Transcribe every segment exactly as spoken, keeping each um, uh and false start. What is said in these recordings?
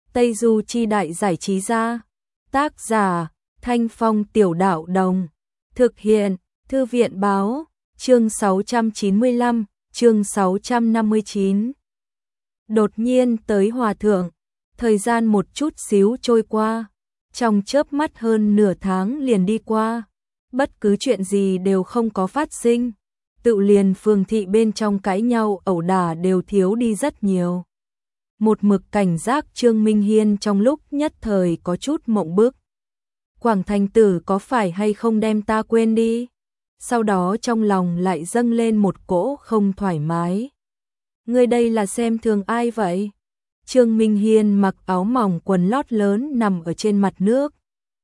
Tây Du Chi Đại Giải Trí Gia. Tác giả Thanh Phong Tiểu Đạo Đồng. Thực hiện Thư viện Báo. Chương sáu trăm chín mươi lăm, chương sáu trăm năm mươi chín. Đột nhiên tới Hòa Thượng. Thời gian một chút xíu trôi qua. Trong chớp mắt hơn nửa tháng liền đi qua. Bất cứ chuyện gì đều không có phát sinh. Tự liền phường thị bên trong cãi nhau ẩu đả đều thiếu đi rất nhiều. Một mực cảnh giác Trương Minh Hiên trong lúc nhất thời có chút mộng bức. Quảng Thành Tử có phải hay không đem ta quên đi? Sau đó trong lòng lại dâng lên một cỗ không thoải mái. Ngươi đây là xem thường ai vậy? Trương Minh Hiên mặc áo mỏng quần lót lớn nằm ở trên mặt nước.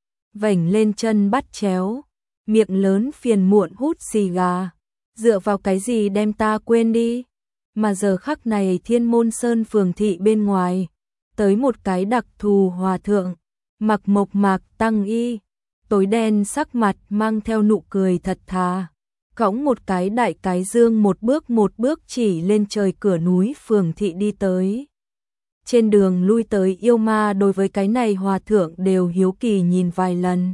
Vểnh lên chân bắt chéo, miệng lớn phiền muộn hút xì gà. Dựa vào cái gì đem ta quên đi? Mà giờ khắc này Thiên Môn Sơn phường thị bên ngoài, tới một cái đặc thù hòa thượng, mặc mộc mạc tăng y, tối đen sắc mặt mang theo nụ cười thật thà, cõng một cái đại cái dương một bước một bước chỉ lên trời cửa núi phường thị đi tới. Trên đường lui tới yêu ma đối với cái này hòa thượng đều hiếu kỳ nhìn vài lần.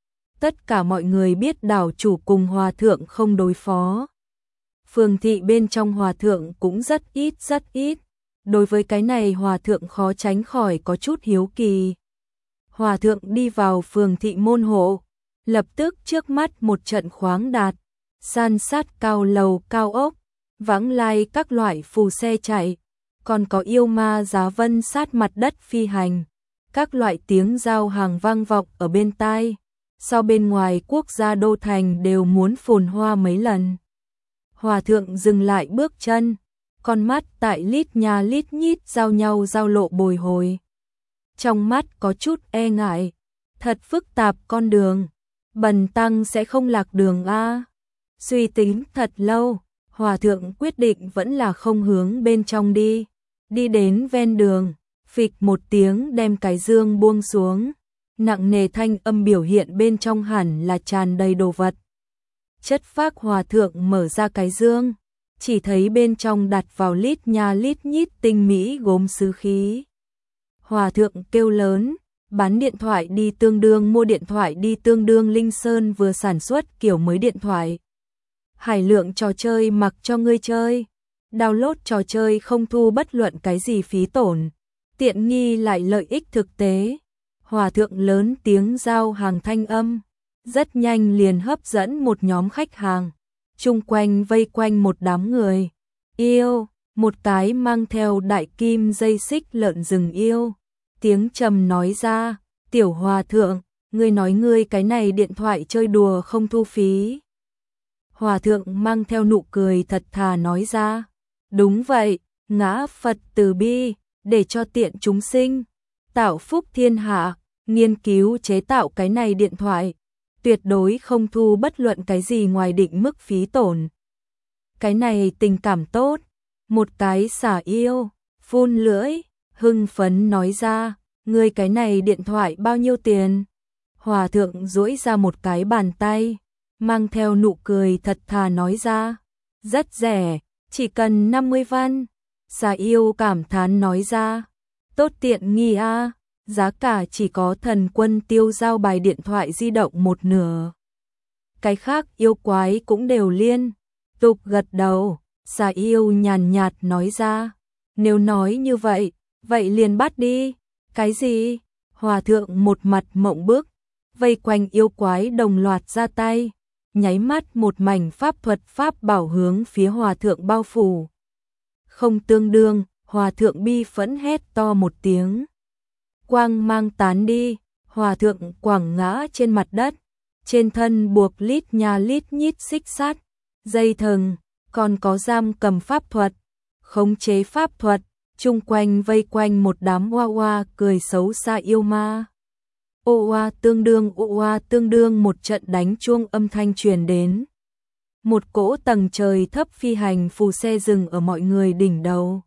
Tất cả mọi người biết đảo chủ cùng hòa thượng không đối phó. Phường thị bên trong hòa thượng cũng rất ít rất ít. Đối với cái này hòa thượng khó tránh khỏi có chút hiếu kỳ. Hòa thượng đi vào phường thị môn hộ, lập tức trước mắt một trận khoáng đạt, san sát cao lầu cao ốc, vãng lai các loại phù xe chạy, còn có yêu ma giá vân sát mặt đất phi hành, các loại tiếng giao hàng vang vọng ở bên tai, so bên ngoài quốc gia đô thành đều muốn phồn hoa mấy lần. Hòa thượng dừng lại bước chân, con mắt tại lít nhà lít nhít giao nhau giao lộ bồi hồi. Trong mắt có chút e ngại, thật phức tạp con đường, bần tăng sẽ không lạc đường a. Suy tính thật lâu, hòa thượng quyết định vẫn là không hướng bên trong đi. Đi đến ven đường, phịch một tiếng đem cái dương buông xuống, nặng nề thanh âm biểu hiện bên trong hẳn là tràn đầy đồ vật. Chất phác hòa thượng mở ra cái dương, chỉ thấy bên trong đặt vào lít nha lít nhít tinh mỹ gốm sứ khí. Hòa thượng kêu lớn, bán điện thoại đi tương đương mua điện thoại đi tương đương Linh Sơn vừa sản xuất kiểu mới điện thoại. Hải lượng trò chơi mặc cho ngươi chơi, download trò chơi không thu bất luận cái gì phí tổn, tiện nghi lại lợi ích thực tế. Hòa thượng lớn tiếng giao hàng thanh âm, rất nhanh liền hấp dẫn một nhóm khách hàng, chung quanh vây quanh một đám người. Yêu, một cái mang theo đại kim dây xích lợn rừng yêu, tiếng trầm nói ra, tiểu hòa thượng, ngươi nói ngươi cái này điện thoại chơi đùa không thu phí. Hòa thượng mang theo nụ cười thật thà nói ra, đúng vậy, ngã Phật từ bi, để cho tiện chúng sinh, tạo phúc thiên hạ, nghiên cứu chế tạo cái này điện thoại, tuyệt đối không thu bất luận cái gì ngoài định mức phí tổn. Cái này tình cảm tốt, một cái xả yêu, phun lưỡi, hưng phấn nói ra, ngươi cái này điện thoại bao nhiêu tiền? Hòa thượng duỗi ra một cái bàn tay, mang theo nụ cười thật thà nói ra, rất rẻ, chỉ cần năm mươi văn. Xà yêu cảm thán nói ra, tốt tiện nghi a, giá cả chỉ có thần quân tiêu giao bài điện thoại di động một nửa. Cái khác yêu quái cũng đều liên tục gật đầu. Xà yêu nhàn nhạt nói ra, nếu nói như vậy, vậy liền bắt đi. Cái gì? Hòa thượng một mặt mộng bức, vây quanh yêu quái đồng loạt ra tay, nháy mắt một mảnh pháp thuật pháp bảo hướng phía hòa thượng bao phủ. Không tương đương, hòa thượng bi phẫn hét to một tiếng. Quang mang tán đi, hòa thượng quẳng ngã trên mặt đất, trên thân buộc lít nhà lít nhít xích sắt, dây thừng, còn có giam cầm pháp thuật, khống chế pháp thuật, chung quanh vây quanh một đám oa oa cười xấu xa yêu ma. Ô oa tương đương ô oa tương đương một trận đánh chuông âm thanh truyền đến. Một cỗ tầng trời thấp phi hành phù xe dừng ở mọi người đỉnh đầu.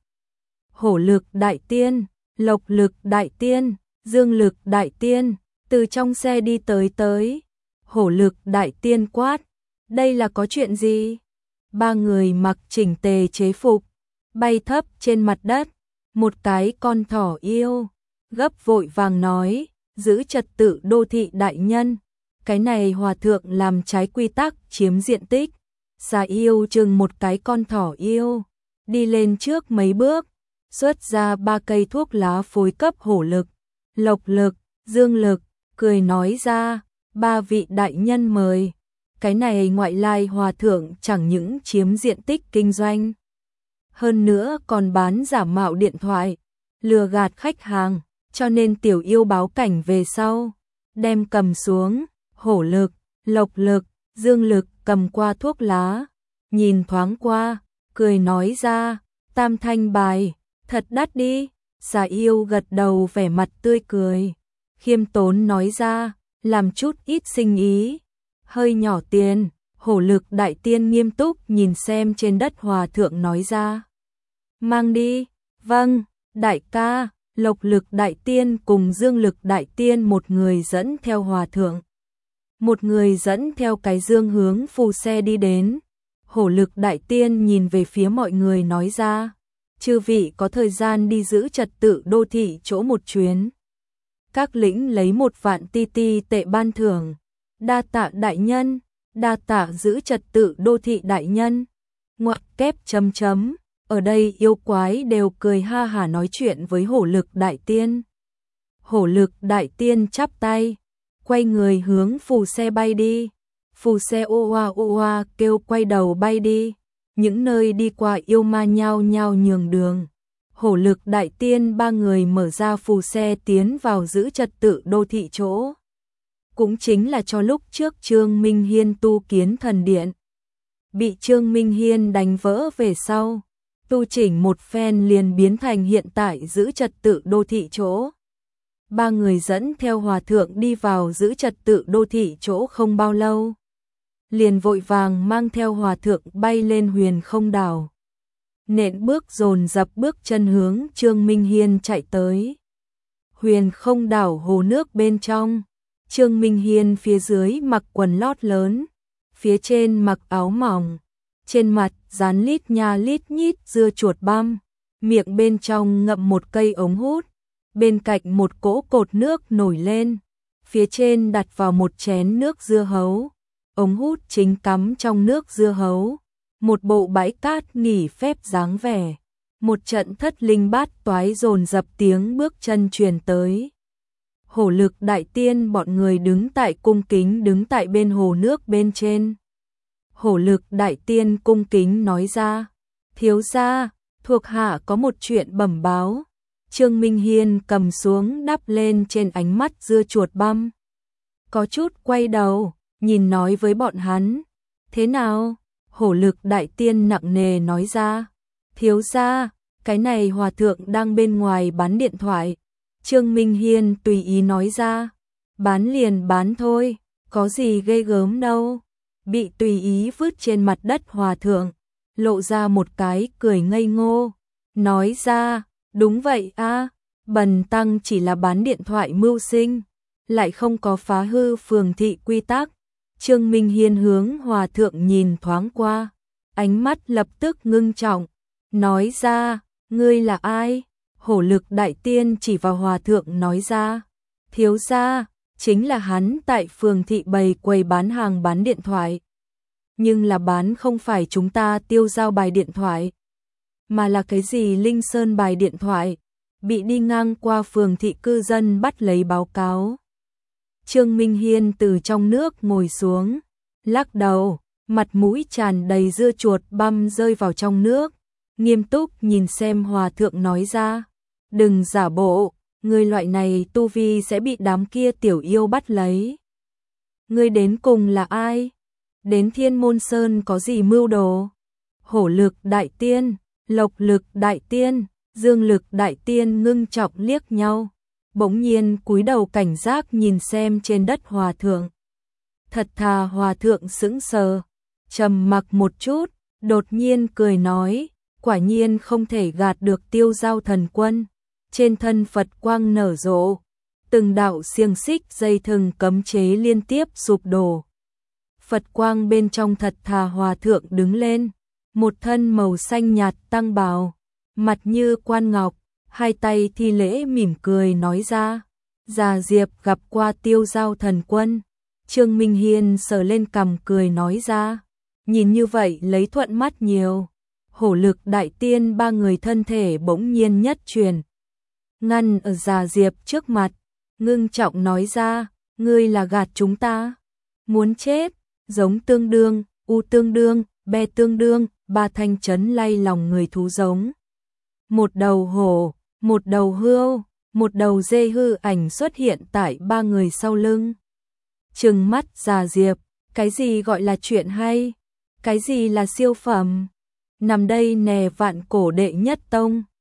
Hổ lực đại tiên, lộc lực đại tiên, dương lực đại tiên, từ trong xe đi tới tới. Hổ lực đại tiên quát, đây là có chuyện gì? Ba người mặc chỉnh tề chế phục, bay thấp trên mặt đất, một cái con thỏ yêu, gấp vội vàng nói, giữ trật tự đô thị đại nhân, cái này hòa thượng làm trái quy tắc chiếm diện tích. Xà yêu chừng một cái con thỏ yêu, đi lên trước mấy bước, xuất ra ba cây thuốc lá phối cấp hổ lực, lộc lực, dương lực, cười nói ra, ba vị đại nhân mời. Cái này ngoại lai hòa thượng chẳng những chiếm diện tích kinh doanh, hơn nữa còn bán giả mạo điện thoại, lừa gạt khách hàng, cho nên tiểu yêu báo cảnh về sau, đem cầm xuống, hổ lực, lộc lực, dương lực cầm qua thuốc lá, nhìn thoáng qua, cười nói ra, tam thanh bài, thật đắt đi. Xà yêu gật đầu vẻ mặt tươi cười, khiêm tốn nói ra, làm chút ít sinh ý, hơi nhỏ tiền. Hổ lực đại tiên nghiêm túc nhìn xem trên đất hòa thượng nói ra, mang đi. Vâng, đại ca. Lộc lực đại tiên cùng dương lực đại tiên một người dẫn theo hòa thượng, một người dẫn theo cái dương hướng phù xe đi đến. Hổ lực đại tiên nhìn về phía mọi người nói ra, chư vị có thời gian đi giữ trật tự đô thị chỗ một chuyến. Các lĩnh lấy một vạn ti ti tệ ban thưởng. Đa tạ đại nhân, đa tạ giữ trật tự đô thị đại nhân. Ngoặc kép chấm chấm. Ở đây yêu quái đều cười ha hả nói chuyện với hổ lực đại tiên. Hổ lực đại tiên chắp tay, quay người hướng phù xe bay đi. Phù xe ô oa ô oa kêu quay đầu bay đi. Những nơi đi qua yêu ma nhao nhao nhường đường. Hổ lực đại tiên ba người mở ra phù xe tiến vào giữ trật tự đô thị chỗ. Cũng chính là cho lúc trước Trương Minh Hiên tu kiến thần điện. Bị Trương Minh Hiên đánh vỡ về sau. Tu chỉnh một phen liền biến thành hiện tại giữ trật tự đô thị chỗ. Ba người dẫn theo hòa thượng đi vào giữ trật tự đô thị chỗ không bao lâu. Liền vội vàng mang theo hòa thượng bay lên huyền không đảo. Nện bước dồn dập bước chân hướng Trương Minh Hiên chạy tới. Huyền không đảo hồ nước bên trong. Trương Minh Hiên phía dưới mặc quần lót lớn, phía trên mặc áo mỏng. Trên mặt dán lít nha lít nhít dưa chuột băm, miệng bên trong ngậm một cây ống hút, bên cạnh một cỗ cột nước nổi lên, phía trên đặt vào một chén nước dưa hấu, ống hút chính cắm trong nước dưa hấu, một bộ bãi cát nghỉ phép dáng vẻ, một trận thất linh bát toái dồn dập tiếng bước chân truyền tới. Hổ lực đại tiên bọn người đứng tại cung kính đứng tại bên hồ nước bên trên. Hổ lực đại tiên cung kính nói ra, thiếu gia, thuộc hạ có một chuyện bẩm báo. Trương Minh Hiên cầm xuống đắp lên trên ánh mắt dưa chuột băm. Có chút quay đầu, nhìn nói với bọn hắn, thế nào? Hổ lực đại tiên nặng nề nói ra, thiếu gia, cái này hòa thượng đang bên ngoài bán điện thoại. Trương Minh Hiên tùy ý nói ra, bán liền bán thôi, có gì ghê gớm đâu. Bị tùy ý vứt trên mặt đất hòa thượng, lộ ra một cái cười ngây ngô, nói ra, đúng vậy a, bần tăng chỉ là bán điện thoại mưu sinh, lại không có phá hư phường thị quy tắc. Trương Minh Hiên hướng hòa thượng nhìn thoáng qua, ánh mắt lập tức ngưng trọng, nói ra, ngươi là ai? Hổ lực đại tiên chỉ vào hòa thượng nói ra, thiếu gia, chính là hắn tại phường thị bày quầy bán hàng bán điện thoại. Nhưng là bán không phải chúng ta tiêu giao bài điện thoại, mà là cái gì Linh Sơn bài điện thoại, bị đi ngang qua phường thị cư dân bắt lấy báo cáo. Trương Minh Hiên từ trong nước ngồi xuống, lắc đầu, mặt mũi tràn đầy dưa chuột băm rơi vào trong nước, nghiêm túc nhìn xem hòa thượng nói ra, đừng giả bộ, người loại này tu vi sẽ bị đám kia tiểu yêu bắt lấy. Ngươi đến cùng là ai? Đến Thiên Môn Sơn có gì mưu đồ? Hổ lực đại tiên, lộc lực đại tiên, dương lực đại tiên ngưng trọng liếc nhau, bỗng nhiên cúi đầu cảnh giác nhìn xem trên đất hòa thượng. Thật thà hòa thượng sững sờ, trầm mặc một chút, đột nhiên cười nói, quả nhiên không thể gạt được Tiêu Giao thần quân. Trên thân Phật quang nở rộ, từng đạo xiềng xích dây thừng cấm chế liên tiếp sụp đổ. Phật quang bên trong thật thà hòa thượng đứng lên, một thân màu xanh nhạt tăng bào, mặt như quan ngọc, hai tay thi lễ mỉm cười nói ra. Già Diệp gặp qua Tiêu Giao thần quân. Trương Minh Hiên sờ lên cằm cười nói ra. Nhìn như vậy lấy thuận mắt nhiều. Hổ Lực đại tiên ba người thân thể bỗng nhiên nhất chuyển. Ngăn ở Già Diệp trước mặt, ngưng trọng nói ra, ngươi là gạt chúng ta. Muốn chết, giống tương đương, u tương đương, be tương đương, ba thanh chấn lay lòng người thú giống. Một đầu hổ, một đầu hươu, một đầu dê hư ảnh xuất hiện tại ba người sau lưng. Trừng mắt Già Diệp, cái gì gọi là chuyện hay? Cái gì là siêu phẩm? Nằm đây nè vạn cổ đệ nhất tông.